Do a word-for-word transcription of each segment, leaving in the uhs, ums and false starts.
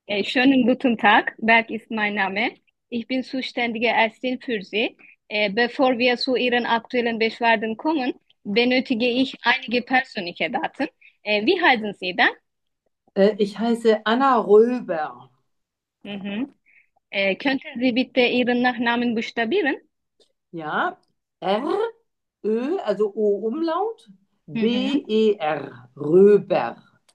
Äh, schönen guten Tag, Berg ist mein Name. Ich bin zuständige Ärztin für Sie. Äh, bevor wir zu Ihren aktuellen Beschwerden kommen, benötige ich einige persönliche Daten. Äh, wie heißen Sie denn? Äh, ich heiße Anna Röber. Mhm. Äh, könnten Sie bitte Ihren Nachnamen buchstabieren? Ja, R, Ö, also O-Umlaut, Mhm. B-E-R, Röber.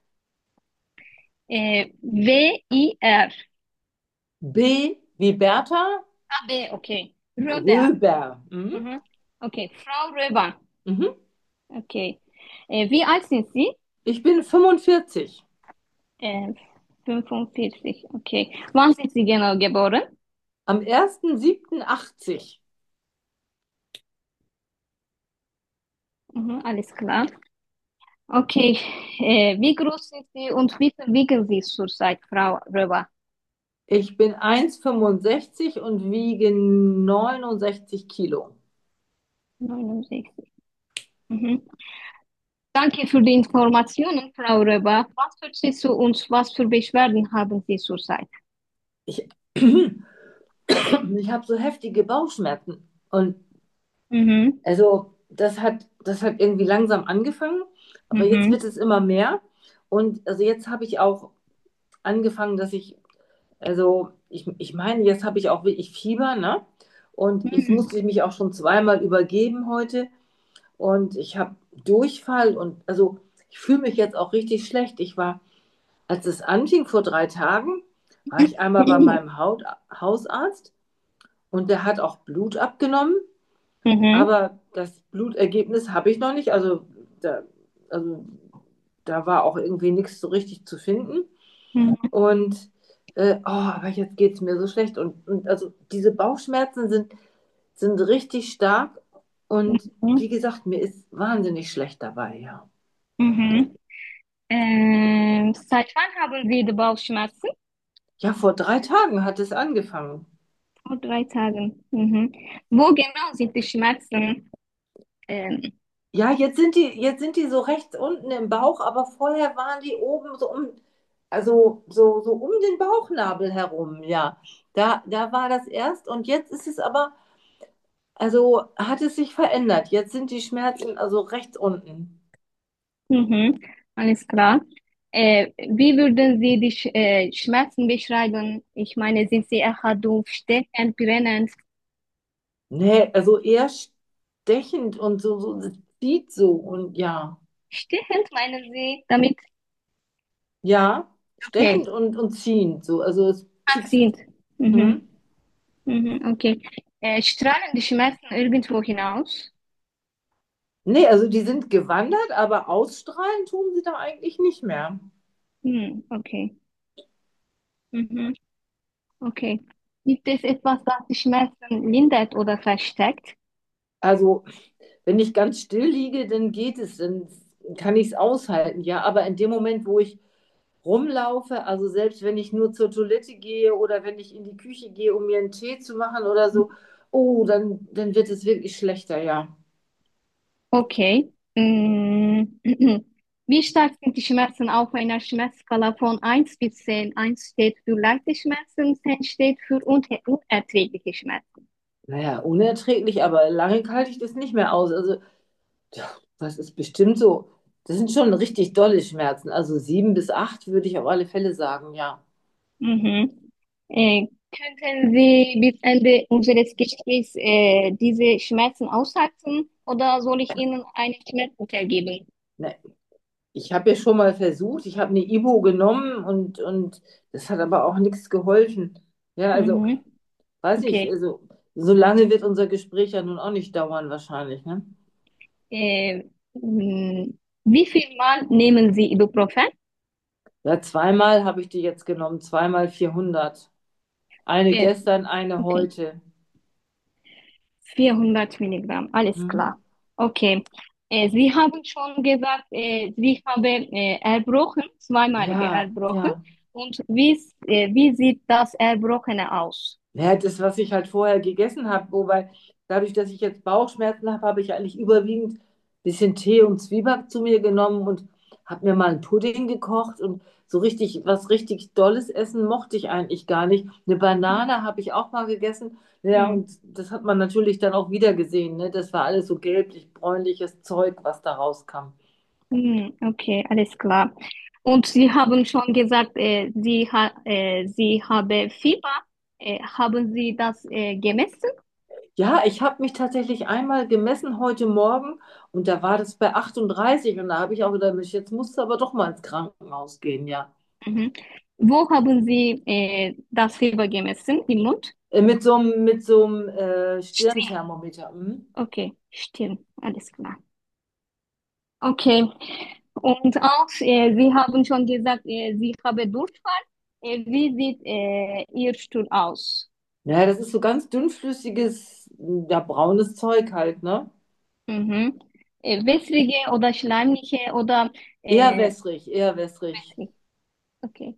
Äh, W I R. B wie Bertha, Ah, B, okay. Röber. Röber. Mhm. Mhm. Okay, Frau Röber. Mhm. Okay. Äh, wie alt sind Sie? Ich bin fünfundvierzig. Äh, fünfundvierzig. Okay. Wann sind Sie genau geboren? Am ersten siebten achtzig. Mhm, alles klar. Okay, äh, wie groß sind Sie und wie viel wiegen Sie zurzeit, Frau Röber? Ich bin eins Komma fünfundsechzig und wiege neunundsechzig Kilo. neunundsechzig. Mhm. Danke für die Informationen, Frau Röber. Was für Sie und was für Beschwerden haben Sie zurzeit? Ich, ich habe so heftige Bauchschmerzen. Und Mhm. also das hat, das hat irgendwie langsam angefangen, aber jetzt Mhm. wird es immer mehr. Und also jetzt habe ich auch angefangen, dass ich, also ich, ich meine, jetzt habe ich auch wirklich Fieber, ne? Und ich Mhm. musste mich auch schon zweimal übergeben heute. Und ich habe Durchfall und also ich fühle mich jetzt auch richtig schlecht. Ich war, als es anfing vor drei Tagen, war ich einmal bei meinem Haut, Hausarzt und der hat auch Blut abgenommen. Mhm. Aber das Blutergebnis habe ich noch nicht. Also da, also da war auch irgendwie nichts so richtig zu finden. Mhm. Und äh, oh, aber jetzt geht es mir so schlecht. Und, und also diese Bauchschmerzen sind, sind richtig stark. Und wie Mhm. gesagt, mir ist wahnsinnig schlecht dabei, ja. Mhm. Ähm, seit wann haben Sie die Bauchschmerzen? Ja, vor drei Tagen hat es angefangen. Vor drei Tagen. Mhm. Wo genau sind die Schmerzen? Ähm, Ja, jetzt sind die, jetzt sind die so rechts unten im Bauch, aber vorher waren die oben so um, also so, so um den Bauchnabel herum, ja. Da, da war das erst und jetzt ist es aber, also hat es sich verändert. Jetzt sind die Schmerzen also rechts unten. mhm. Alles klar. Äh, wie würden Sie die Sch äh, Schmerzen beschreiben? Ich meine, sind sie eher dumpf, stechend, brennend? Nee, also eher stechend und so, so, es zieht so und ja, Stechend meinen Sie damit? ja, Okay, stechend und, und ziehend, so, also es piekst. anziehend. Mhm. Hm? Mhm, okay. Äh, strahlen die Schmerzen irgendwo hinaus? Nee, also die sind gewandert, aber ausstrahlen tun sie da eigentlich nicht mehr. Hm, okay. Mhm, okay. Gibt es etwas, das die Schmerzen lindert oder verstärkt? Also, wenn ich ganz still liege, dann geht es, dann kann ich es aushalten, ja. Aber in dem Moment, wo ich rumlaufe, also selbst wenn ich nur zur Toilette gehe oder wenn ich in die Küche gehe, um mir einen Tee zu machen oder so, oh, dann, dann wird es wirklich schlechter, ja. Okay. Mm, Wie stark sind die Schmerzen auf einer Schmerzskala von eins bis zehn? Eins steht für leichte Schmerzen, zehn steht für unter unerträgliche Schmerzen. Naja, unerträglich, aber lange halte ich das nicht mehr aus. Also, ja, das ist bestimmt so. Das sind schon richtig dolle Schmerzen. Also sieben bis acht würde ich auf alle Fälle sagen, ja. Mhm. Äh, könnten Sie bis Ende unseres Gesprächs äh, diese Schmerzen aushalten oder soll ich Ihnen eine Schmerzmittel geben? Ne, ich habe ja schon mal versucht, ich habe eine Ibo genommen und, und das hat aber auch nichts geholfen. Ja, also, Mhm. weiß nicht, Okay. also, so lange wird unser Gespräch ja nun auch nicht dauern, wahrscheinlich, ne? Äh, mh, wie viel Mal nehmen Sie Ibuprofen? Ja, zweimal habe ich die jetzt genommen, zweimal vierhundert. Eine Äh, gestern, eine okay. heute. vierhundert Milligramm, alles Mhm. klar. Okay. Äh, Sie haben schon gesagt, äh, Sie haben äh, erbrochen, zweimalige Ja, erbrochen. ja. Und wie, s- äh, wie sieht das Erbrochene aus? Ja, das, was ich halt vorher gegessen habe, wobei dadurch, dass ich jetzt Bauchschmerzen habe, habe ich eigentlich überwiegend ein bisschen Tee und Zwieback zu mir genommen und habe mir mal einen Pudding gekocht und so richtig, was richtig Dolles essen mochte ich eigentlich gar nicht. Eine Banane habe ich auch mal gegessen. Ja, Mhm. und das hat man natürlich dann auch wieder gesehen, ne? Das war alles so gelblich-bräunliches Zeug, was da rauskam. Mhm. Okay, alles klar. Und Sie haben schon gesagt, äh, Sie, ha äh, Sie haben Fieber. Äh, haben Sie das äh, gemessen? Ja, ich habe mich tatsächlich einmal gemessen heute Morgen und da war das bei achtunddreißig und da habe ich auch gedacht, Mensch, jetzt musst du aber doch mal ins Krankenhaus gehen, ja. Mhm. Wo haben Sie äh, das Fieber gemessen? Im Mund? Äh, Mit so einem, mit so einem äh, Stirn. Stirnthermometer. Mhm. Okay, Stirn, alles klar. Okay. Und auch, äh, Sie haben schon gesagt, äh, Sie haben Durchfall. Äh, wie sieht äh, Ihr Stuhl aus? Ja, das ist so ganz dünnflüssiges, ja, braunes Zeug halt, ne? Mhm. Äh, wässrige oder schleimliche oder Eher äh, wässrig, eher wässrig. wässrig? Okay.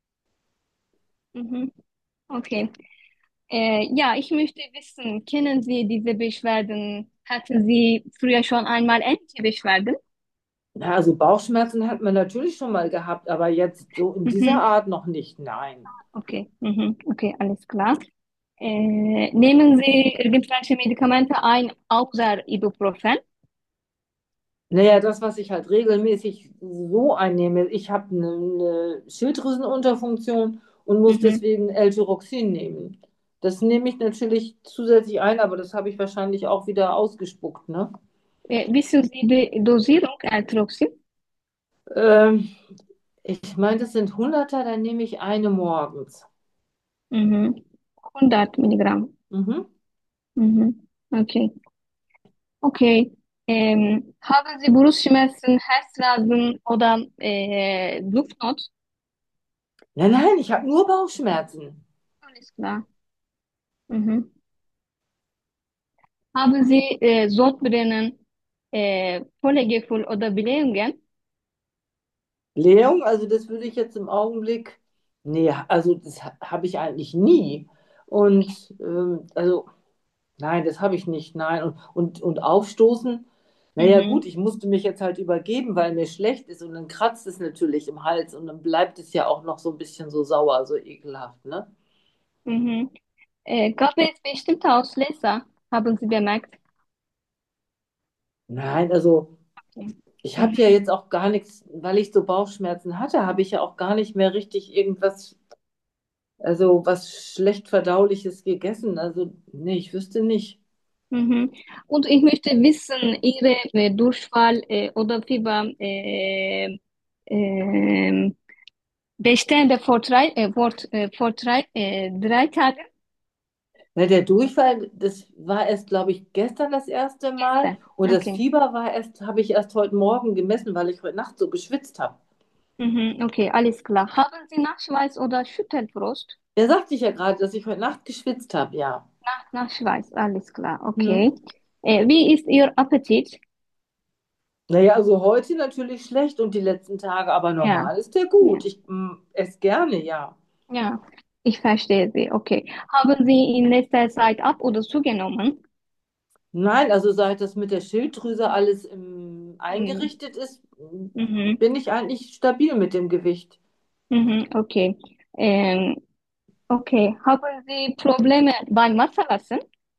Mhm. Okay. Äh, ja, ich möchte wissen, kennen Sie diese Beschwerden? Hatten Sie früher schon einmal ähnliche Beschwerden? Ja, also Bauchschmerzen hat man natürlich schon mal gehabt, aber jetzt so in dieser Mhm. Art noch nicht, nein. Okay. Mhm. Okay, alles klar. Äh, nehmen Sie irgendwelche Medikamente ein, außer Ibuprofen? Naja, das, was ich halt regelmäßig so einnehme, ich habe eine, eine Schilddrüsenunterfunktion und muss Mhm. deswegen L-Tyroxin nehmen. Das nehme ich natürlich zusätzlich ein, aber das habe ich wahrscheinlich auch wieder ausgespuckt, ne? Äh, wissen Sie die Dosierung Altroxin? Ähm, Ich meine, das sind Hunderter, dann nehme ich eine morgens. Mhm. hundert Milligramm. Mhm. Mhm. Okay. Okay. Ähm, haben Sie Brustschmerzen, Herzrasen oder äh, Luftnot? Nein, nein, ich habe nur Bauchschmerzen. Alles klar. Mhm. Haben Sie äh, Sodbrennen, äh, Völlegefühl oder Blähungen? Blähung, also das würde ich jetzt im Augenblick, nee, also das ha- habe ich eigentlich nie. Und ähm, also, nein, das habe ich nicht, nein. Und, und, und aufstoßen, naja gut, Mhm. ich musste mich jetzt halt übergeben, weil mir schlecht ist und dann kratzt es natürlich im Hals und dann bleibt es ja auch noch so ein bisschen so sauer, so ekelhaft, ne? Mhm. Äh, gab es bestimmte Auslöser? Haben Sie bemerkt? Nein, also Okay. ich habe ja Mhm. jetzt auch gar nichts, weil ich so Bauchschmerzen hatte, habe ich ja auch gar nicht mehr richtig irgendwas, also was schlecht Verdauliches gegessen. Also, nee, ich wüsste nicht. Mhm. Und ich möchte wissen, Ihre äh, Durchfall äh, oder Fieber äh, ähm, bestände vor drei, äh, vor, äh, vor drei, äh, drei Tagen? Na, der Durchfall, das war erst, glaube ich, gestern das erste Mal Gestern. und das Okay. Fieber war erst, habe ich erst heute Morgen gemessen, weil ich heute Nacht so geschwitzt habe. Mhm. Okay, alles klar. Haben Sie Nachschweiß oder Schüttelfrost? Ja, sagte ich ja gerade, dass ich heute Nacht geschwitzt habe, ja. Nach, Nachschweiß, alles klar. Hm. Okay. Äh, wie ist Ihr Appetit? Naja, also heute natürlich schlecht und die letzten Tage, aber Ja, normal ist der ja, gut. Ich mm, esse gerne, ja. ja. Ich verstehe Sie. Okay. Haben Sie in letzter Zeit ab oder zugenommen? Nein, also seit das mit der Schilddrüse alles im, Mhm. eingerichtet ist, Mhm. bin ich eigentlich stabil mit dem Gewicht. Mhm. Okay. Ähm, okay. Haben Sie Probleme beim Wasserlassen?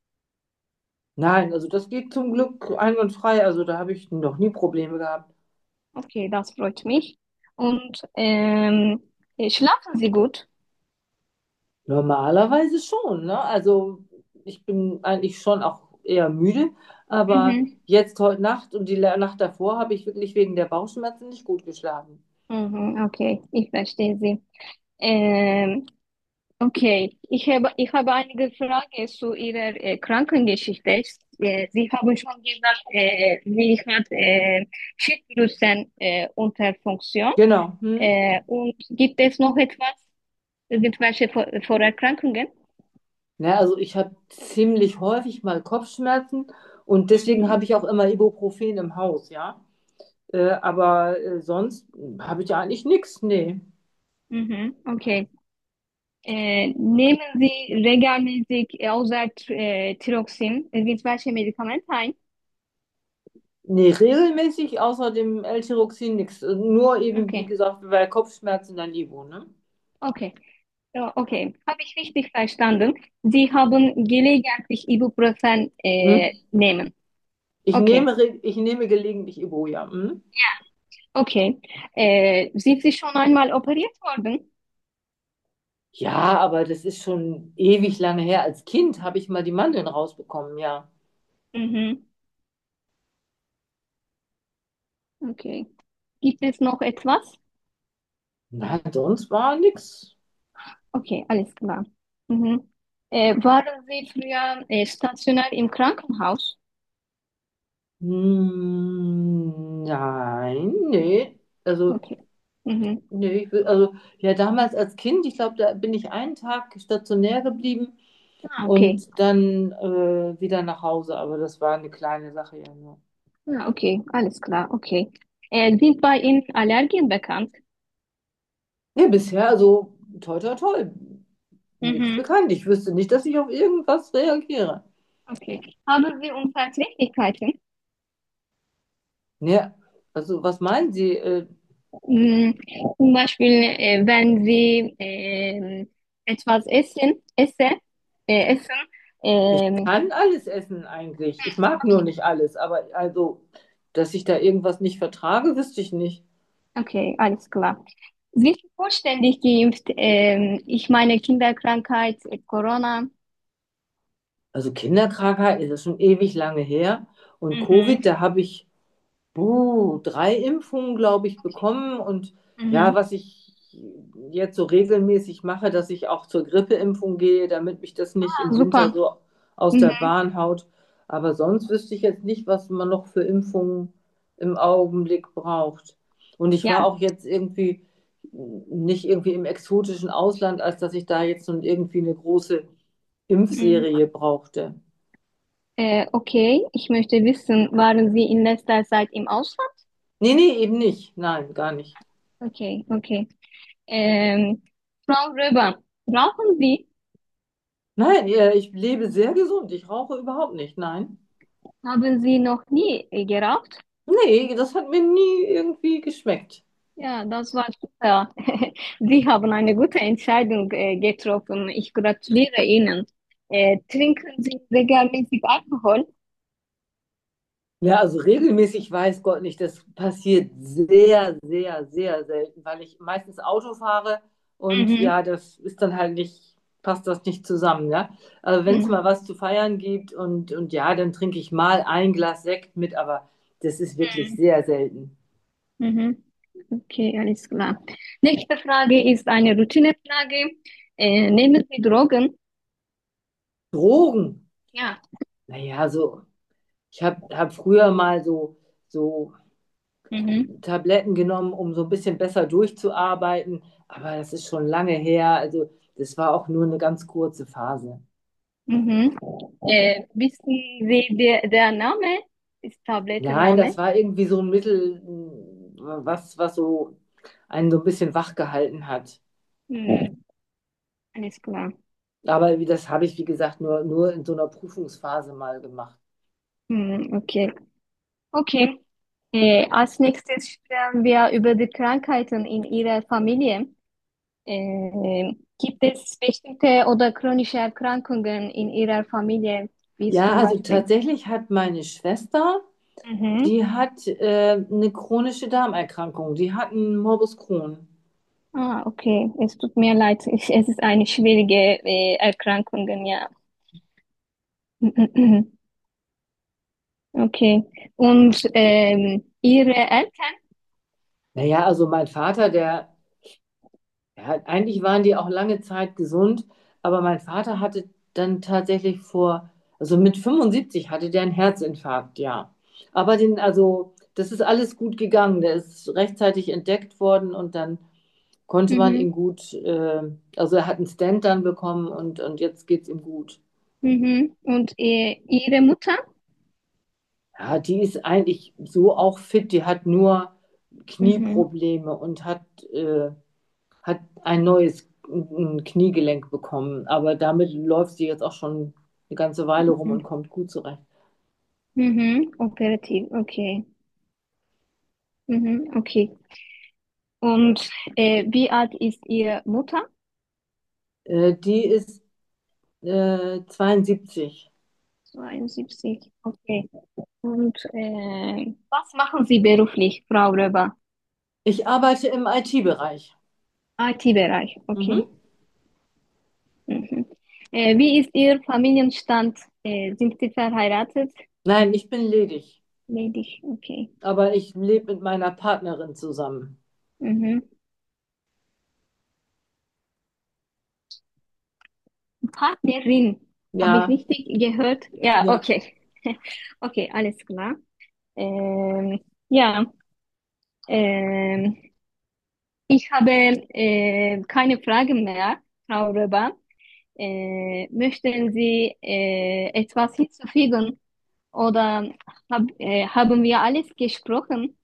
Nein, also das geht zum Glück einwandfrei. Also da habe ich noch nie Probleme gehabt. Okay, das freut mich. Und ähm, äh, schlafen Sie gut? Normalerweise schon, ne? Also ich bin eigentlich schon auch eher müde, aber Mhm. jetzt heute Nacht und die Nacht davor habe ich wirklich wegen der Bauchschmerzen nicht gut geschlafen. Mhm. Okay, ich verstehe Sie. Ähm, okay, ich habe, ich habe einige Fragen zu Ihrer äh, Krankengeschichte. Äh, Sie haben schon gesagt, äh, Sie hat äh, Schilddrüsen äh, Unterfunktion. Genau. Hm? Äh, und gibt es noch etwas, irgendwelche Vor Vorerkrankungen? Ja, also ich habe ziemlich häufig mal Kopfschmerzen und deswegen Mhm. habe ich auch immer Ibuprofen im Haus, ja. Äh, aber äh, sonst habe ich ja eigentlich nichts, nee. Mhm. Okay. Äh, nehmen Sie regelmäßig außer äh, Thyroxin irgendwelche Medikamente ein? Nee, regelmäßig außer dem L-Tyroxin nichts. Nur eben, wie Okay, gesagt, bei Kopfschmerzen dann Ibo, ne? okay. Ja, okay, habe ich richtig verstanden. Sie haben gelegentlich Ibuprofen äh, Hm? nehmen. Ich Okay, nehme, re- ich nehme gelegentlich Ibo, ja. Hm? okay. Äh, sind Sie schon einmal operiert worden? Ja, aber das ist schon ewig lange her. Als Kind habe ich mal die Mandeln rausbekommen, ja. Mhm. Okay. Gibt es noch etwas? Na, sonst war nix. Okay, alles klar. Mhm. Äh, waren Sie früher äh, stationär im Krankenhaus? Hm, nein, nee. Also, Okay. Mhm. nee, ich will, also, ja, damals als Kind, ich glaube, da bin ich einen Tag stationär geblieben Ah, okay. und dann äh, wieder nach Hause. Aber das war eine kleine Sache ja nur. Ja, okay, alles klar, okay. Äh, sind bei Ihnen Allergien bekannt? Ja, bisher, also, toi, toi, toi. Nichts Mhm. bekannt. Ich wüsste nicht, dass ich auf irgendwas reagiere. Okay. Haben Sie Unverträglichkeiten? Ja, also, was meinen Sie? Äh, Mm, Zum Beispiel, äh, wenn Sie ähm, etwas essen, esse, äh, essen, Ich ähm, kann alles essen eigentlich. Ich mag nur nicht alles, aber also, dass ich da irgendwas nicht vertrage, wüsste ich nicht. okay, alles klar. Sind Sie vollständig geimpft? Ähm, ich meine Kinderkrankheit, äh, Corona. Also Kinderkrankheit ist das schon ewig lange her. Und Mhm, Covid, da habe ich uh, drei Impfungen, glaube ich, bekommen. Und ja, mhm. was ich jetzt so regelmäßig mache, dass ich auch zur Grippeimpfung gehe, damit mich das nicht Ah, im Winter super. so aus der Mhm, Bahn haut. Aber sonst wüsste ich jetzt nicht, was man noch für Impfungen im Augenblick braucht. Und ich war ja. auch jetzt irgendwie nicht irgendwie im exotischen Ausland, als dass ich da jetzt nun irgendwie eine große Mhm. Impfserie brauchte. Äh, okay, ich möchte wissen, waren Sie in letzter Zeit im Ausland? Nee, nee, eben nicht. Nein, gar nicht. Okay, okay. Ähm, Frau Röber, rauchen Sie? Nein, äh, ich lebe sehr gesund. Ich rauche überhaupt nicht. Nein. Haben Sie noch nie äh, geraucht? Nee, das hat mir nie irgendwie geschmeckt. Ja, das war super. Sie haben eine gute Entscheidung äh, getroffen. Ich gratuliere Ihnen. Äh, trinken Sie regelmäßig Alkohol? Ja, also regelmäßig weiß Gott nicht. Das passiert sehr, sehr, sehr selten, weil ich meistens Auto fahre und Mhm. ja, das ist dann halt nicht, passt das nicht zusammen, ja. Also wenn es Mhm. mal was zu feiern gibt und, und ja, dann trinke ich mal ein Glas Sekt mit, aber das ist wirklich sehr selten. Mhm. Okay, alles klar. Nächste Frage ist eine Routinefrage. Äh, nehmen Sie Drogen? Drogen. Ja. Naja, so, ich habe hab hab früher mal so, so Mhm. Tabletten genommen, um so ein bisschen besser durchzuarbeiten, aber das ist schon lange her. Also das war auch nur eine ganz kurze Phase. Mhm. Äh, wissen Sie der, der Name? Ist Nein, Tablettenname? das war irgendwie so ein Mittel, was, was so einen so ein bisschen wach gehalten hat. Mhm. Alles klar. Aber wie, das habe ich, wie gesagt, nur, nur in so einer Prüfungsphase mal gemacht. Mhm. Okay. Okay. Äh, als nächstes sprechen wir über die Krankheiten in Ihrer Familie. Äh, gibt es bestimmte oder chronische Erkrankungen in Ihrer Familie, wie Ja, zum also Beispiel? tatsächlich hat meine Schwester, Mhm. die hat äh, eine chronische Darmerkrankung. Die hat einen Morbus Crohn. Ah, okay. Es tut mir leid. Ich, es ist eine schwierige äh, Erkrankung, ja. Okay. Und ähm, Ihre Eltern? Naja, also mein Vater, der Ja, eigentlich waren die auch lange Zeit gesund, aber mein Vater hatte dann tatsächlich vor, also mit fünfundsiebzig hatte der einen Herzinfarkt, ja. Aber den, also, das ist alles gut gegangen. Der ist rechtzeitig entdeckt worden und dann konnte man Mhm. ihn gut, äh, also er hat einen Stent dann bekommen und, und jetzt geht's ihm gut. Mhm. Und äh, Ihre Mutter? Ja, die ist eigentlich so auch fit, die hat nur Mhm. Knieprobleme und hat äh, hat ein neues ein Kniegelenk bekommen, aber damit läuft sie jetzt auch schon eine ganze Weile rum und Mhm. kommt gut zurecht. Mhm. Operativ, okay. Mhm. Okay. Und äh, wie alt ist Ihre Mutter? Äh, die ist äh, zweiundsiebzig. zweiundsiebzig, okay. Und äh, was machen Sie beruflich, Frau Röber? Ich arbeite im I T-Bereich. I T-Bereich, okay. Mhm. Mhm. Äh, wie ist Ihr Familienstand? Äh, sind Sie verheiratet? Nein, ich bin ledig, Ledig, okay. aber ich lebe mit meiner Partnerin zusammen. Mhm. Partnerin, habe ich Ja, richtig gehört? Ja, ja. okay. Okay, alles klar. Ähm, ja, ähm, ich habe äh, keine Fragen mehr, Frau Röber. Äh, möchten Sie äh, etwas hinzufügen oder hab, äh, haben wir alles gesprochen?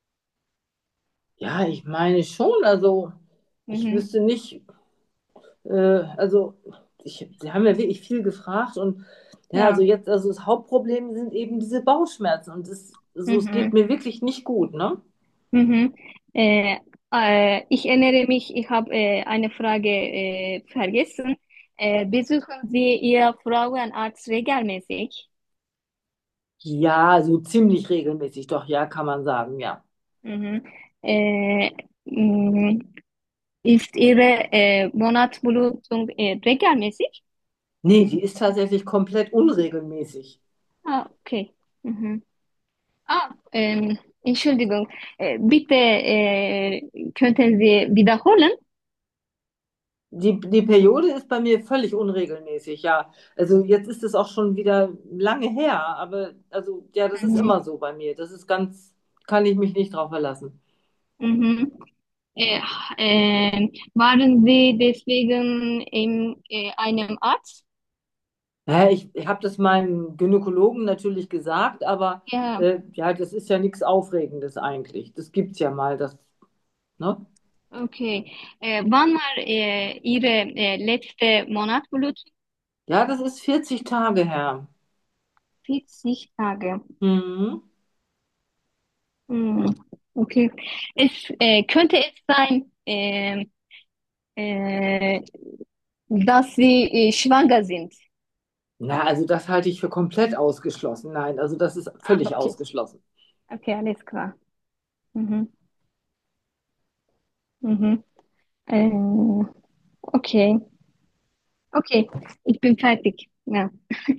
Ja, ich meine schon. Also, ich Mhm. wüsste nicht, äh, also, ich, Sie haben ja wirklich viel gefragt und ja, also Ja. jetzt, also das Hauptproblem sind eben diese Bauchschmerzen und es, also, es geht Mhm. mir wirklich nicht gut, ne? Mhm. Äh, äh, ich erinnere mich, ich habe äh, eine Frage äh, vergessen. Äh, besuchen Sie Ihr Frauenarzt regelmäßig? Ja, so ziemlich regelmäßig, doch, ja, kann man sagen, ja. Mhm. Äh, mh, ist Ihre äh, Monatsblutung äh, regelmäßig? Nee, die ist tatsächlich komplett unregelmäßig. Ah, okay. Mhm. Ah, ähm, Entschuldigung. Äh, bitte äh, könnten Sie wiederholen? Die, die Periode ist bei mir völlig unregelmäßig, ja. Also jetzt ist es auch schon wieder lange her, aber also ja, das ist Mhm. immer so bei mir. Das ist ganz, kann ich mich nicht drauf verlassen. Mhm. Äh, äh, waren Sie deswegen in äh, einem Arzt? Ja, ich ich habe das meinem Gynäkologen natürlich gesagt, aber Ja, äh, ja, das ist ja nichts Aufregendes eigentlich. Das gibt's ja mal, das, ne? okay. Äh, wann war äh, Ihre äh, letzte Monatblutung? Ja, das ist vierzig Tage her. vierzig Tage. Mhm. Hm, okay. Es äh, könnte es sein, ähm, äh, dass Sie äh, schwanger sind. Na, also das halte ich für komplett ausgeschlossen. Nein, also das ist Ah, völlig okay. ausgeschlossen. Okay, alles klar. Mhm. Mhm. Äh, okay. Okay, ich bin fertig. Ja.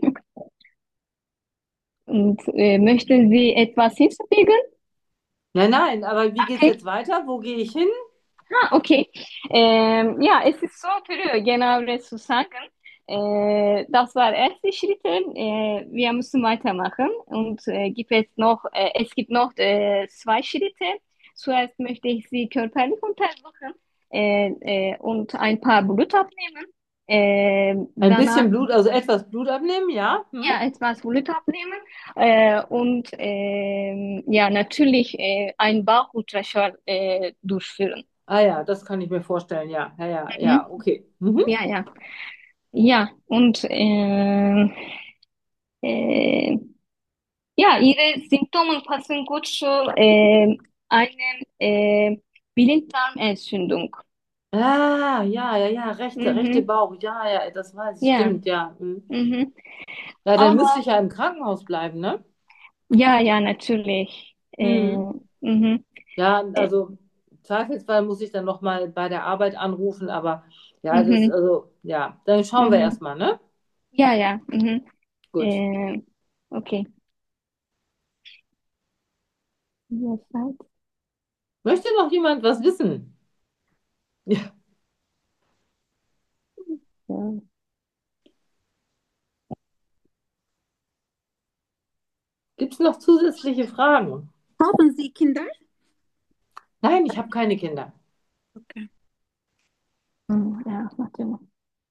Und äh, möchten Sie etwas hinzufügen? Nein, nein, aber wie geht's Okay. jetzt weiter? Wo gehe ich hin? Ah, okay. Ähm, ja, es ist so früh, genau zu sagen. Äh, das war erste Schritte. Äh, wir müssen weitermachen und äh, gibt es noch, äh, es gibt noch äh, zwei Schritte. Zuerst möchte ich Sie körperlich untersuchen äh, äh, und ein paar Blut abnehmen. Äh, Ein danach bisschen Blut, also etwas Blut abnehmen, ja? Hm? ja etwas Blut abnehmen äh, und ähm, ja natürlich äh, ein Bauchultraschall äh, durchführen. Ah ja, das kann ich mir vorstellen, ja. Ja, ja, ja, Mhm. okay. Mhm. Ja, ja. Ja, und ähm, äh, ja, ihre Symptome passen gut zu ähm, einer äh, Blinddarmentzündung. Ah, ja, ja, ja, rechte, rechte Mhm. Bauch, ja, ja, das weiß ich, Ja, stimmt, ja. Hm. mhm. Ja, dann müsste Aber ich ja im Krankenhaus bleiben, ne? ja, ja, natürlich. Äh, Hm. mhm. Ja, Äh, also im Zweifelsfall muss ich dann nochmal bei der Arbeit anrufen, aber ja, das, mhm. also, ja, dann schauen wir Mhm. erstmal, ne? Ja, ja. Mhm. Gut. Äh, okay. Ja, Zeit. Möchte noch jemand was wissen? Ja. Ja. Gibt es noch zusätzliche Fragen? Haben Sie Kinder? Nein, ich habe keine Kinder. Okay. Mhm. Ja, natürlich.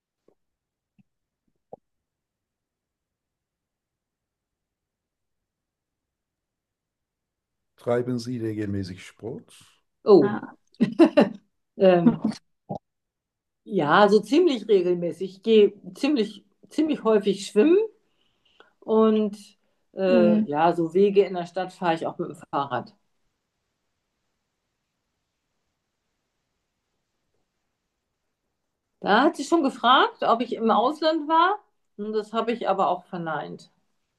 Treiben Sie regelmäßig Sport? Oh. Ah. Ähm, ja, so ziemlich regelmäßig. Ich gehe ziemlich, ziemlich häufig schwimmen und Äh, Mhm. ja, so Wege in der Stadt fahre ich auch mit dem Fahrrad. Da hat sie schon gefragt, ob ich im Ausland war. Und das habe ich aber auch verneint.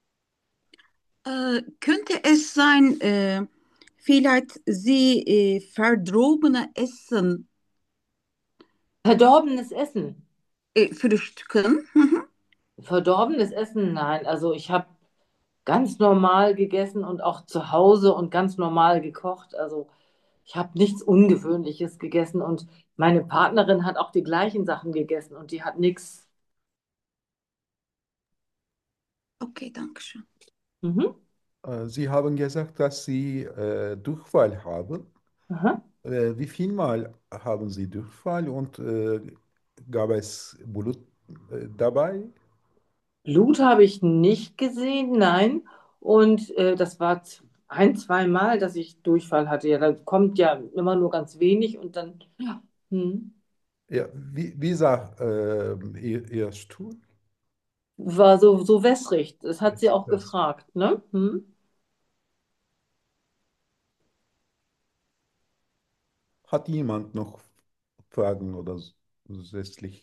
Äh, könnte es sein, äh, vielleicht Sie äh, verdorbenes Essen Verdorbenes Essen. äh, frühstücken? Mhm. Verdorbenes Essen, nein. Also ich habe ganz normal gegessen und auch zu Hause und ganz normal gekocht. Also ich habe nichts Ungewöhnliches gegessen und meine Partnerin hat auch die gleichen Sachen gegessen und die hat nichts. Okay, danke schön. Mhm. Äh, Sie haben gesagt, dass Sie äh, Durchfall haben. Aha. Äh, wie viel Mal haben Sie Durchfall und äh, gab es Blut äh, dabei? Blut habe ich nicht gesehen, nein. Und äh, das war z- ein, zwei Mal, dass ich Durchfall hatte. Ja, da kommt ja immer nur ganz wenig und dann, ja. Hm. Ja, wie, wie sah äh, Ihr, Ihr Stuhl? War so, so wässrig. Das hat sie Das, auch das gefragt, ne? Hm. hat jemand noch Fragen oder zusätzlich?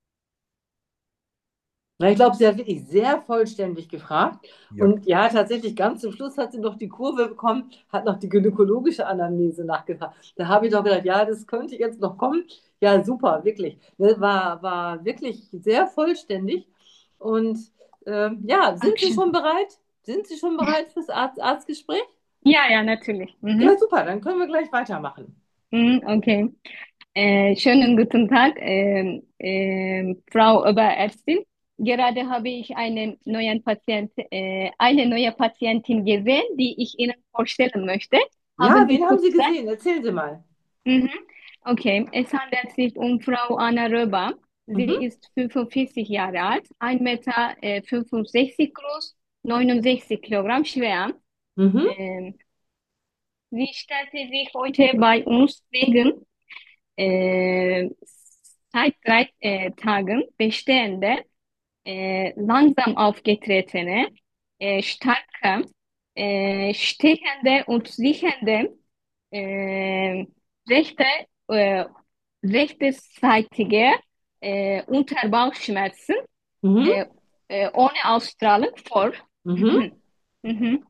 Na, ich glaube, sie hat wirklich sehr vollständig gefragt. Ja. Und ja, tatsächlich ganz zum Schluss hat sie noch die Kurve bekommen, hat noch die gynäkologische Anamnese nachgefragt. Da habe ich doch gedacht, ja, das könnte jetzt noch kommen. Ja, super, wirklich. Ne, war, war wirklich sehr vollständig. Und ähm, ja, sind Sie Dankeschön. schon bereit? Sind Sie schon bereit fürs Arzt Arztgespräch? Ja, ja, natürlich. Ja, Mhm. super, dann können wir gleich weitermachen. Mhm, okay. Äh, schönen guten Tag, ähm, ähm, Frau Oberärztin. Gerade habe ich einen neuen Patient, äh, eine neue Patientin gesehen, die ich Ihnen vorstellen möchte. Ja, Haben Sie wen haben kurz Sie Zeit? gesehen? Erzählen Sie mal. Mhm. Okay, es handelt sich um Frau Anna Röber. Sie Mhm, ist fünfundvierzig Jahre alt, ein Meter äh, fünfundsechzig groß, neunundsechzig Kilogramm schwer. mhm, Ähm, sie stellte sich heute bei uns wegen äh, seit drei äh, Tagen bestehende, äh, langsam aufgetretene, äh, starke, äh, stechende und siechende äh, rechte, äh, rechtsseitige äh, Unterbauchschmerzen mhm, äh, äh, ohne Ausstrahlung vor. mhm. Mhm.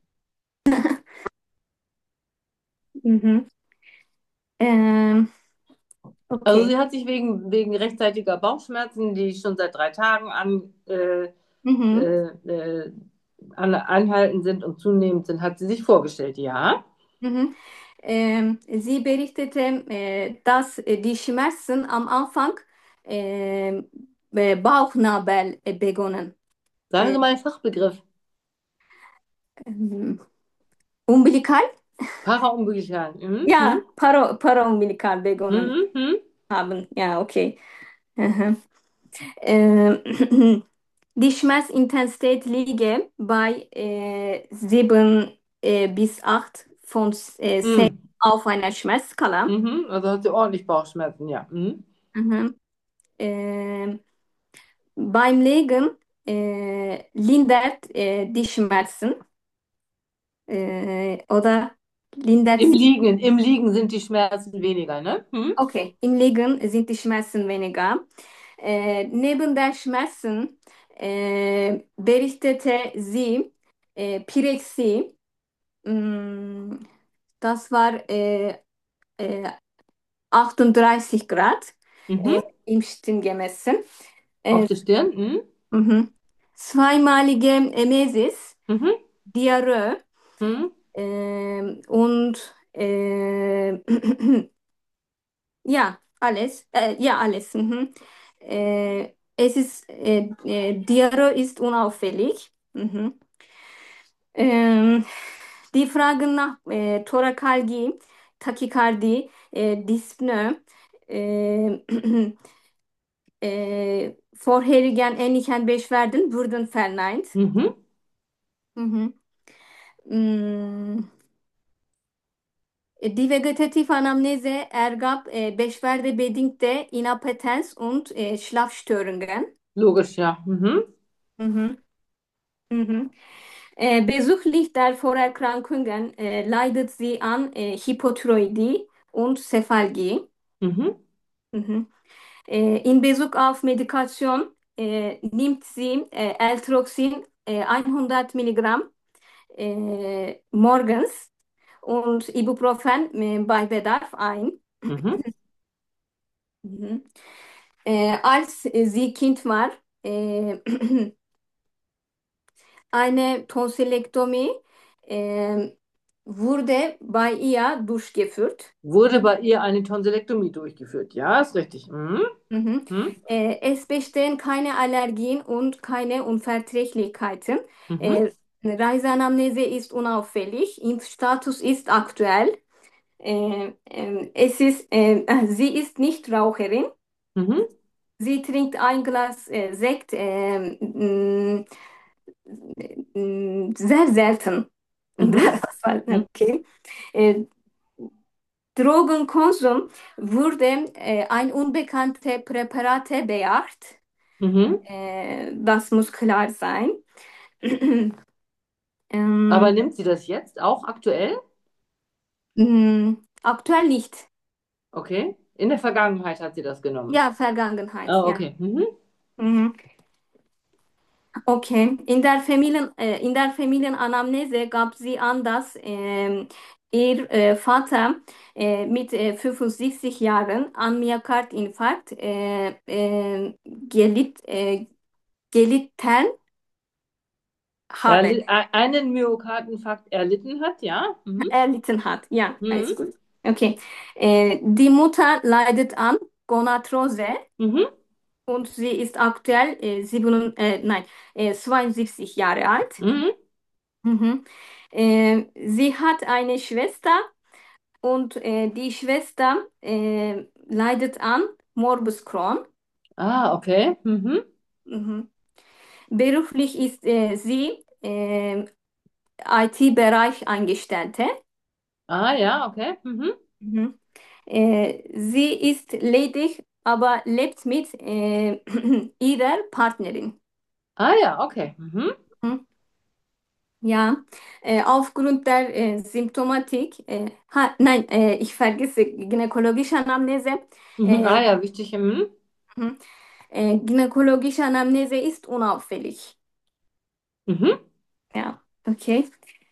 Mhm. Ähm, Also okay. sie hat sich wegen, wegen rechtzeitiger Bauchschmerzen, die schon seit drei Tagen an, äh, Mhm. äh, äh, an, anhalten sind und zunehmend sind, hat sie sich vorgestellt, ja. Mhm. Ähm, sie berichtete, äh, dass äh, die Schmerzen am Anfang äh, äh, Bauchnabel äh, begonnen. Sagen Äh, Sie mal einen Fachbegriff. ähm, umbilikal? Paraumbilical. Mhm, Ja, mhm, para, paraumbilikal begonnen mhm, mhm. haben. Ja, okay. Mhm. Ähm, die Schmerzintensität liege bei äh, sieben äh, bis acht von äh, zehn Mhm, auf einer Schmerzskala. mhm. Also hat sie ordentlich Bauchschmerzen, ja. Mhm. Mhm. Ähm, beim Legen äh, lindert äh, die Schmerzen äh, oder lindert Im sie. Liegen, im Liegen sind die Schmerzen weniger, ne? Mhm. Okay, im Liegen sind die Schmerzen weniger. Äh, neben der Schmerzen äh, berichtete sie äh, Pirexie. Mm, das war äh, äh, achtunddreißig Grad äh, Mhm. im Stirn gemessen. Auf Äh, der Stirn. Mhm. mhm. Zweimalige Emesis, Mhm. Diarrhoe Mhm. ähm, und äh, ja, alles. Äh, ja, alles. Mhm. Äh, es ist, äh, äh, Diarrhoe ist unauffällig. Mhm. Ähm, die Fragen nach äh, Thorakalgie, Tachykardie, äh, Dyspnoe, äh, äh, vorherigen ähnlichen Beschwerden wurden verneint. Mhm. Mhm. Mm, Die vegetative Anamnese ergab äh, beschwerdebedingte Inappetenz und äh, Schlafstörungen. Logisch, ja. Mhm. Mhm. Mhm. Äh, bezüglich der Vorerkrankungen äh, leidet sie an äh, Hypothyroidie und Cephalgie. Mhm. Mhm. Äh, in Bezug auf Medikation äh, nimmt sie äh, Eltroxin äh, hundert Milligramm äh, morgens und Ibuprofen äh, bei Bedarf ein. Mhm. Mhm. Äh, als sie Kind war, äh, eine Tonsillektomie äh, wurde bei ihr durchgeführt. Wurde bei ihr eine Tonsilektomie durchgeführt? Ja, ist richtig. Mhm. Mhm. Mhm. Äh, es bestehen keine Allergien und keine Unverträglichkeiten. Mhm. Äh, Reiseanamnese ist unauffällig. Impfstatus ist aktuell. Äh, ähm, es ist, äh, sie ist nicht Raucherin. Mhm. Sie trinkt ein Glas äh, Sekt ähm, mm, mm, sehr selten. Mhm. Das war Mhm. okay. Äh, Drogenkonsum wurde äh, ein unbekannte Präparate bejaht. Mhm. Äh, das muss klar sein. Aber Ähm, nimmt sie das jetzt auch aktuell? mh, aktuell nicht. Okay. In der Vergangenheit hat sie das genommen. Ja, Vergangenheit, Ah, ja. okay. Mhm. Mhm. Okay. In der Familien, äh, in der Familienanamnese gab sie an, dass ähm, ihr äh, Vater äh, mit äh, fünfundsiebzig Jahren an Myokardinfarkt äh, äh, gelitt, äh, gelitten Er habe, li- e- einen Myokardinfarkt erlitten hat, ja? Mhm. erlitten hat. Ja, alles Mhm. gut. Okay. Äh, die Mutter leidet an Gonarthrose. Mhm. Und sie ist aktuell äh, sieben, äh, nein, äh, zweiundsiebzig Jahre alt. Mhm. Mhm. Äh, sie hat eine Schwester und äh, die Schwester äh, leidet an Morbus Crohn. Ah, okay. Mhm. Mhm. Beruflich ist äh, sie äh, I T-Bereich Angestellte. Ah, ja, okay. Mhm. Mhm. Äh, sie ist ledig, aber lebt mit äh, ihrer Partnerin. Ah, ja, okay. Mhm. Mhm. Ja, äh, aufgrund der äh, Symptomatik, äh, ha, nein, äh, ich vergesse gynäkologische Anamnese. Mhm. Ah, Äh, ja, wichtig. Mhm. mhm. Äh, gynäkologische Anamnese ist unauffällig. Mhm. Ja, okay.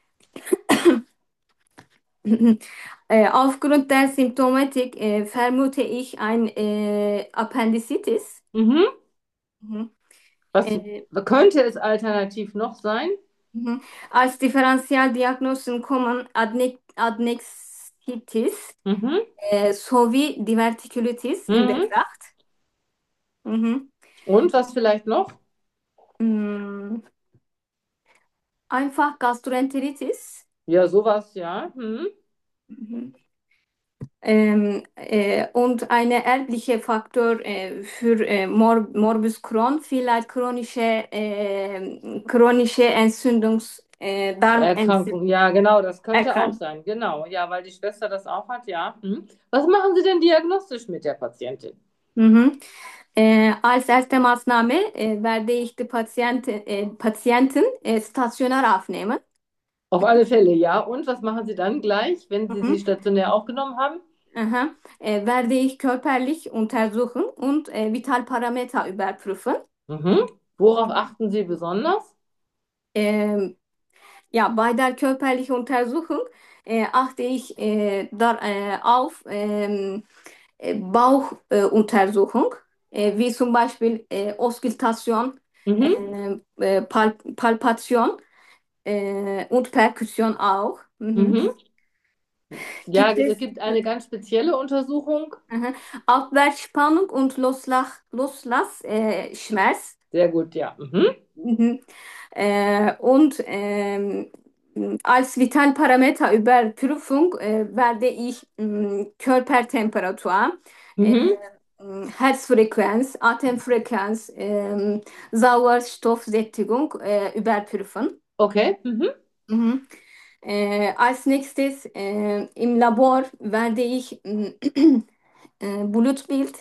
Äh, aufgrund der Symptomatik äh, vermute ich ein äh, Appendicitis. Mhm. Mhm. Was Äh, könnte es alternativ noch sein? mhm. Als Differentialdiagnosen kommen Adne Adnexitis Mhm. äh, sowie Divertikulitis in Mhm. Betracht. Mhm. Und was vielleicht noch? Mm, einfach Gastroenteritis. Ja, sowas, ja. Mhm. Mhm. Ähm, äh, und eine erbliche Faktor äh, für äh, Mor Morbus Crohn, vielleicht chronische, äh, chronische Entzündungs, äh, Erkrankung, ja, genau, das könnte auch Darmerkrankung. sein. Genau, ja, weil die Schwester das auch hat, ja. Mhm. Was machen Sie denn diagnostisch mit der Patientin? Mhm. Äh, als erste Maßnahme äh, werde ich die Patient, äh, Patienten äh, stationär aufnehmen. Auf alle Fälle, ja. Und was machen Sie dann gleich, wenn Sie sie Mhm. stationär aufgenommen haben? Aha. Äh, werde ich körperlich untersuchen und äh, Vitalparameter überprüfen. Mhm. Worauf achten Sie besonders? Ähm, ja, bei der körperlichen Untersuchung äh, achte ich äh, da, äh, auf ähm, äh, Bauchuntersuchung, äh, Untersuchung, äh, wie zum Beispiel äh, Auskultation, Mhm. äh, äh, Pal Palpation äh, und Perkussion auch. Mhm. Mhm. Ja, Gibt es es gibt eine ganz spezielle Untersuchung. aha, Aufwärtsspannung und Loslass, Loslass, äh, Schmerz. Sehr gut, ja. Mhm. Mhm. Äh, und ähm, als Vitalparameterüberprüfung äh, werde ich mh, Körpertemperatur, äh, Mhm. mh, Herzfrequenz, Atemfrequenz, ähm, Sauerstoffsättigung äh, überprüfen. Okay. Mhm. Mhm. Äh, als nächstes äh, im Labor werde ich mh, äh, Blutbild,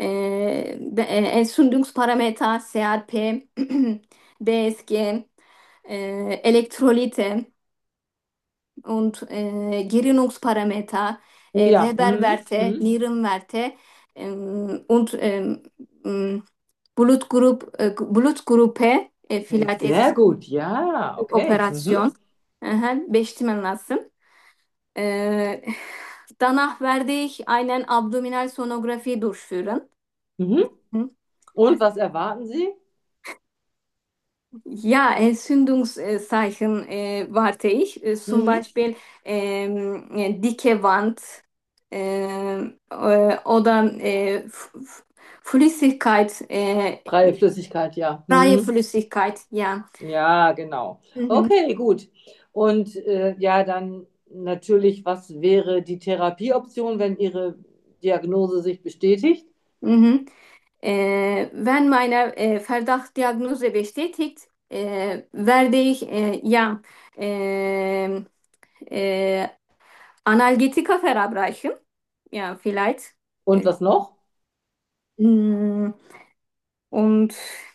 äh, Be- äh, Entzündungsparameter, C R P, B S G, äh, Elektrolyte und äh, Gerinnungsparameter, äh, Ja. Mhm. Leberwerte, Mhm. Nierenwerte ähm, und ähm, ähm, Blutgrupp, äh, Blutgruppe, äh, vielleicht es Sehr ist gut, ja, okay. Mhm. Operasyon. Aha, bestimmen lassen. Äh, danach werde ich einen Abdominalsonographie durchführen. Mhm. Hm? Und was erwarten Sie? Ja, Entzündungszeichen äh, warte ich. Äh, zum Mhm. Beispiel ähm, äh, dicke Wand ähm, äh, oder äh, F- F- Flüssigkeit, äh, Freie Flüssigkeit, ja. freie Mhm. Flüssigkeit, ja. Ja, genau. Mhm. Okay, gut. Und äh, ja, dann natürlich, was wäre die Therapieoption, wenn Ihre Diagnose sich bestätigt? Mhm. Äh, wenn meine äh, Verdachtsdiagnose bestätigt, äh, werde ich äh, ja äh, äh, Analgetika verabreichen. Ja, vielleicht. Und Äh, was noch? mm, und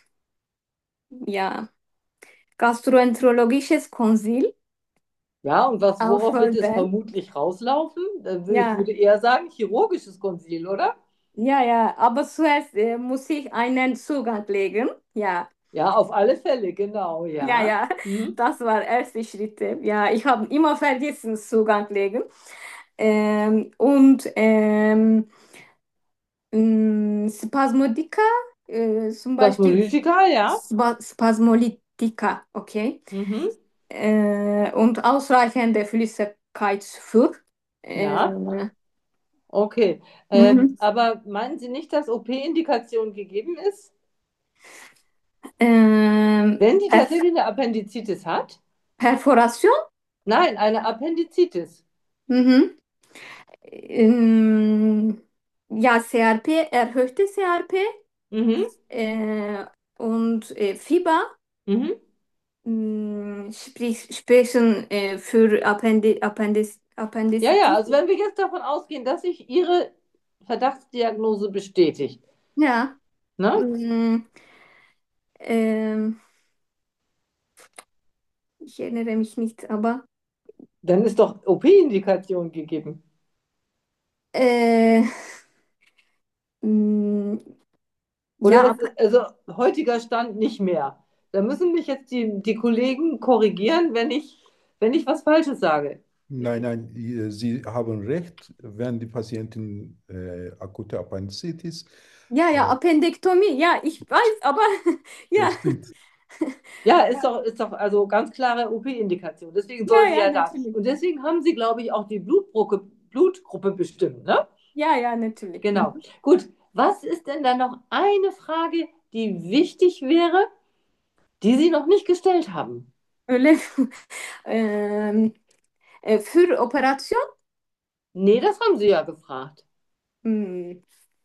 ja, gastroenterologisches Konsil Ja, und was, worauf wird es auffolgen. vermutlich rauslaufen? Äh, Ich Ja, würde eher sagen, chirurgisches Konzil, oder? ja, ja. Aber zuerst äh, muss ich einen Zugang legen. Ja. Ja, auf alle Fälle, genau, Ja, ja. ja, Mhm. das war erste Schritte. Ja, ich habe immer vergessen Zugang legen. Ähm, und ähm, mh, Spasmodika, äh, zum Beispiel Plasmolytika, ja. Spa Spasmolytika, okay. Mhm. Äh, und ausreichende Flüssigkeitszufuhr. Ja, Äh, okay. Ähm, mhm. aber meinen Sie nicht, dass O P-Indikation gegeben ist? Ähm, Wenn die Perf tatsächlich eine Appendizitis hat? Perforation? Nein, eine Appendizitis. Mhm. Ähm, ja, C R P, erhöhte C R P. Mhm. Äh, und äh, Fieber Mhm. mh, sprich, sprechen äh, für Appendi Appendis Ja, ja, Appendicitis. also wenn wir jetzt davon ausgehen, dass sich Ihre Verdachtsdiagnose bestätigt, Ja, ne? mh, ähm, ich erinnere mich nicht, aber Dann ist doch O P-Indikation gegeben. äh, mh, Oder ja, ist, aber, also heutiger Stand nicht mehr. Da müssen mich jetzt die, die Kollegen korrigieren, wenn ich, wenn ich was Falsches sage. Nein, nein, äh, Sie haben recht, wenn die Patientin äh, akute Appendizitis, ja, ja, äh, Appendektomie, ja, ich weiß, aber ja, das stimmt. Ja, ist doch, ist doch also ganz klare O P-Indikation. Deswegen ja, soll sie ja, ja da. natürlich. Und deswegen haben sie, glaube ich, auch die Blutgruppe, Blutgruppe bestimmt, ne? Ja, ja, natürlich. Genau. Mhm. Gut. Was ist denn da noch eine Frage, die wichtig wäre, die Sie noch nicht gestellt haben? Öyle. Ähm, äh, für Operation? Nee, das haben Sie ja gefragt. Hm,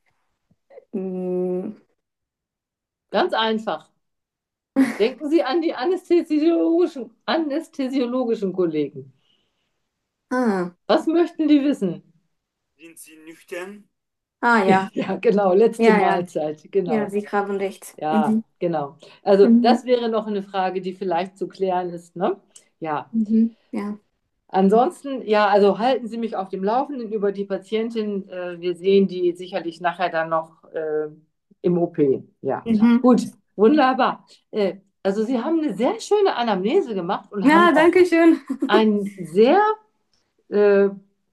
hm, Ganz einfach. Denken Sie an die anästhesiologischen, anästhesiologischen Kollegen. ah, Was möchten die wissen? Sind Sie nüchtern? ah, ja, Ja, genau, letzte ja, ja, Mahlzeit, ja, genau. Sie haben recht. Ja, Mhm. genau. Also Mhm. das wäre noch eine Frage, die vielleicht zu klären ist, ne? Ja. Mhm. Ja. Ansonsten, ja, also halten Sie mich auf dem Laufenden über die Patientin. Äh, wir sehen die sicherlich nachher dann noch äh, im O P. Ja, Mhm. gut, wunderbar. Äh, also Sie haben eine sehr schöne Anamnese gemacht und haben Ja, auch danke schön. einen sehr äh,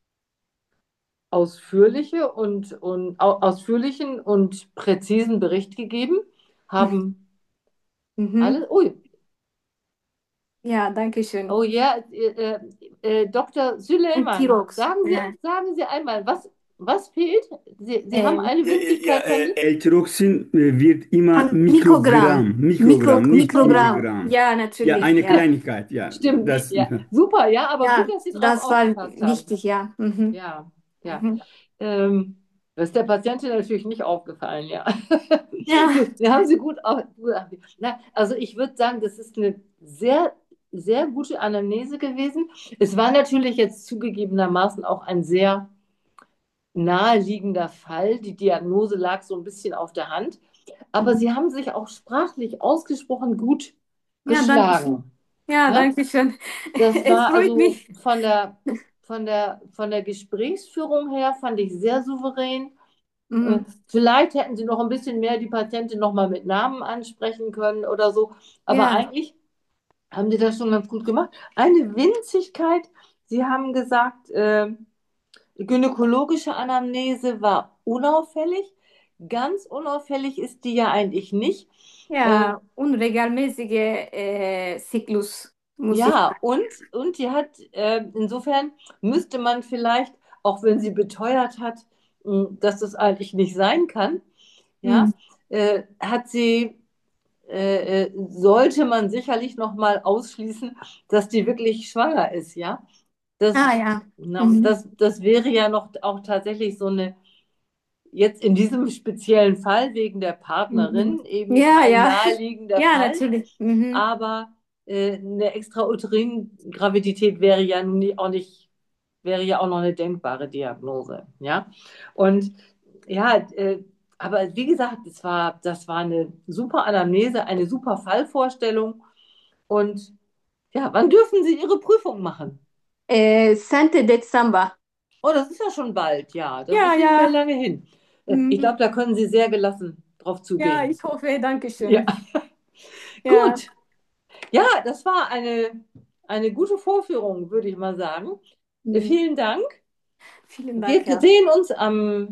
ausführliche und, und au- ausführlichen und präzisen Bericht gegeben. Haben Mhm. alle, ui, Ja, danke schön. oh ja, äh, äh, äh, Doktor Und Süleyman, Tirox. sagen Sie, Ja. sagen Sie einmal, was, was fehlt? Sie, Sie haben Äh, eine Äh, ja, Winzigkeit von äh, wie? L-Tyroxin äh, wird immer an Mikrogramm. Mikrogramm, Mikro, Mikrogramm, nicht Mikrogramm. Milligramm. Ja, Ja, natürlich. eine Ja. Kleinigkeit, ja. Stimmt, Das, ja, super, ja, aber gut, Ja, dass Sie drauf das war aufgepasst haben. wichtig, ja. Mhm. Ja, ja. Mhm. Ähm, das ist der Patientin natürlich nicht aufgefallen, ja. Ja. Gut, wir haben Sie gut auf. Na, also ich würde sagen, das ist eine sehr, sehr gute Anamnese gewesen. Es war natürlich jetzt zugegebenermaßen auch ein sehr naheliegender Fall. Die Diagnose lag so ein bisschen auf der Hand. Aber Mhm. Sie haben sich auch sprachlich ausgesprochen gut Ja, danke schön. geschlagen. Ja, Ja, danke schön. das Es war freut also mich. von der, von der, von der Gesprächsführung her, fand ich sehr souverän. Äh, Mhm. Vielleicht hätten Sie noch ein bisschen mehr die Patientin noch mal mit Namen ansprechen können oder so. Aber Ja, eigentlich haben Sie das schon ganz gut gemacht. Eine Winzigkeit, Sie haben gesagt, äh, gynäkologische Anamnese war unauffällig. Ganz unauffällig ist die ja eigentlich nicht. Äh, ja, unregelmäßige äh, Zyklus, muss ich ja, sagen. und, und die hat, äh, insofern müsste man vielleicht, auch wenn sie beteuert hat, mh, dass das eigentlich nicht sein kann, ja, Mhm. äh, hat sie, äh, äh, sollte man sicherlich noch mal ausschließen, dass die wirklich schwanger ist, ja. Das, Ah ja. na, Mhm. das, das wäre ja noch auch tatsächlich so eine, jetzt in diesem speziellen Fall wegen der Mhm. Partnerin eben Ja, ein ja. naheliegender Ja, Fall, natürlich. Mhm. aber äh, eine Extrauterin-Gravidität wäre ja nun nie- auch nicht, wäre ja auch noch eine denkbare Diagnose, ja. Und ja, äh, aber wie gesagt, das war, das war eine super Anamnese, eine super Fallvorstellung. Und ja, wann dürfen Sie Ihre Prüfung machen? Äh, zehnten Dezember. Oh, das ist ja schon bald, ja. Das Ja, ist nicht mehr ja. lange hin. Äh, Ich Mhm. glaube, da können Sie sehr gelassen drauf Ja, zugehen. ich hoffe, danke Ja, schön. Ja. gut. Ja, das war eine, eine gute Vorführung, würde ich mal sagen. Äh, Mhm. Vielen Dank. Vielen Wir Dank, ja. sehen uns am